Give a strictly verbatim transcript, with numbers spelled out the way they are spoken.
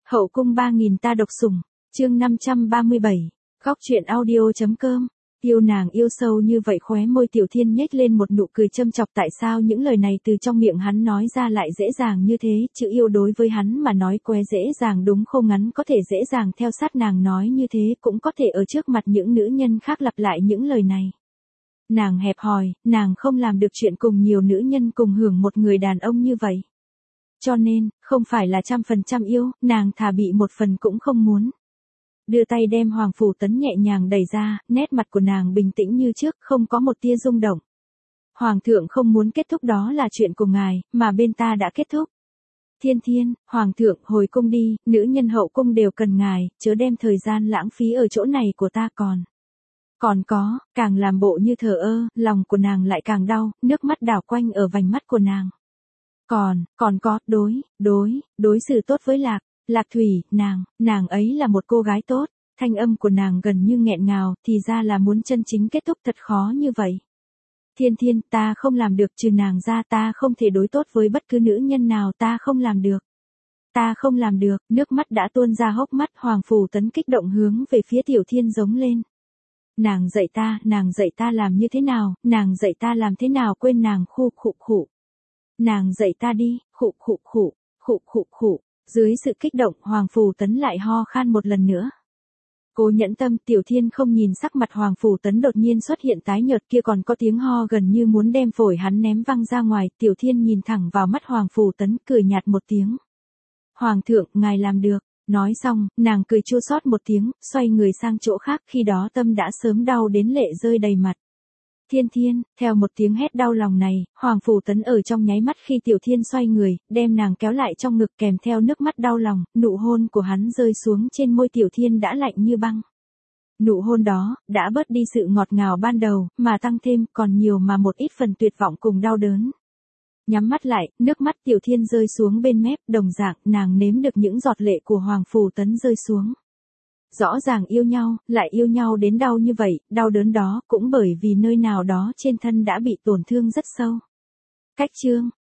Hậu cung ba nghìn ta độc sủng, chương năm trăm ba mươi bảy, góc truyện audio.com. Yêu nàng yêu sâu như vậy, khóe môi Tiểu Thiên nhếch lên một nụ cười châm chọc. Tại sao những lời này từ trong miệng hắn nói ra lại dễ dàng như thế? Chữ yêu đối với hắn mà nói quá dễ dàng đúng không? Ngắn có thể dễ dàng theo sát nàng nói như thế, cũng có thể ở trước mặt những nữ nhân khác lặp lại những lời này. Nàng hẹp hòi, nàng không làm được chuyện cùng nhiều nữ nhân cùng hưởng một người đàn ông như vậy. Cho nên, không phải là trăm phần trăm yêu, nàng thà bị một phần cũng không muốn. Đưa tay đem Hoàng Phủ Tấn nhẹ nhàng đẩy ra, nét mặt của nàng bình tĩnh như trước, không có một tia rung động. Hoàng thượng không muốn kết thúc đó là chuyện của ngài, mà bên ta đã kết thúc. Thiên Thiên, Hoàng thượng, hồi cung đi, nữ nhân hậu cung đều cần ngài, chớ đem thời gian lãng phí ở chỗ này của ta còn. Còn có, càng làm bộ như thờ ơ, lòng của nàng lại càng đau, nước mắt đảo quanh ở vành mắt của nàng. Còn, còn có, đối, đối, đối xử tốt với Lạc. Lạc Thủy, nàng, nàng ấy là một cô gái tốt, thanh âm của nàng gần như nghẹn ngào, thì ra là muốn chân chính kết thúc thật khó như vậy. Thiên Thiên, ta không làm được, trừ nàng ra ta không thể đối tốt với bất cứ nữ nhân nào, ta không làm được. Ta không làm được, nước mắt đã tuôn ra hốc mắt. Hoàng Phủ Tấn kích động hướng về phía Tiểu Thiên giống lên. Nàng dạy ta, nàng dạy ta làm như thế nào, nàng dạy ta làm thế nào quên nàng khu khụ khụ. Nàng dạy ta đi, khụ khụ khụ, khụ khụ khụ. Dưới sự kích động, Hoàng Phủ Tấn lại ho khan một lần nữa. Cố nhẫn tâm. Tiểu Thiên không nhìn sắc mặt Hoàng Phủ Tấn đột nhiên xuất hiện tái nhợt kia, còn có tiếng ho gần như muốn đem phổi hắn ném văng ra ngoài. Tiểu Thiên nhìn thẳng vào mắt Hoàng Phủ Tấn, cười nhạt một tiếng. Hoàng thượng, ngài làm được. Nói xong, nàng cười chua xót một tiếng, xoay người sang chỗ khác, khi đó tâm đã sớm đau đến lệ rơi đầy mặt. Thiên Thiên, theo một tiếng hét đau lòng này, Hoàng Phủ Tấn ở trong nháy mắt khi Tiểu Thiên xoay người, đem nàng kéo lại trong ngực, kèm theo nước mắt đau lòng, nụ hôn của hắn rơi xuống trên môi Tiểu Thiên đã lạnh như băng. Nụ hôn đó, đã bớt đi sự ngọt ngào ban đầu, mà tăng thêm còn nhiều mà một ít phần tuyệt vọng cùng đau đớn. Nhắm mắt lại, nước mắt Tiểu Thiên rơi xuống bên mép, đồng dạng, nàng nếm được những giọt lệ của Hoàng Phủ Tấn rơi xuống. Rõ ràng yêu nhau, lại yêu nhau đến đau như vậy, đau đớn đó cũng bởi vì nơi nào đó trên thân đã bị tổn thương rất sâu. Cách chương,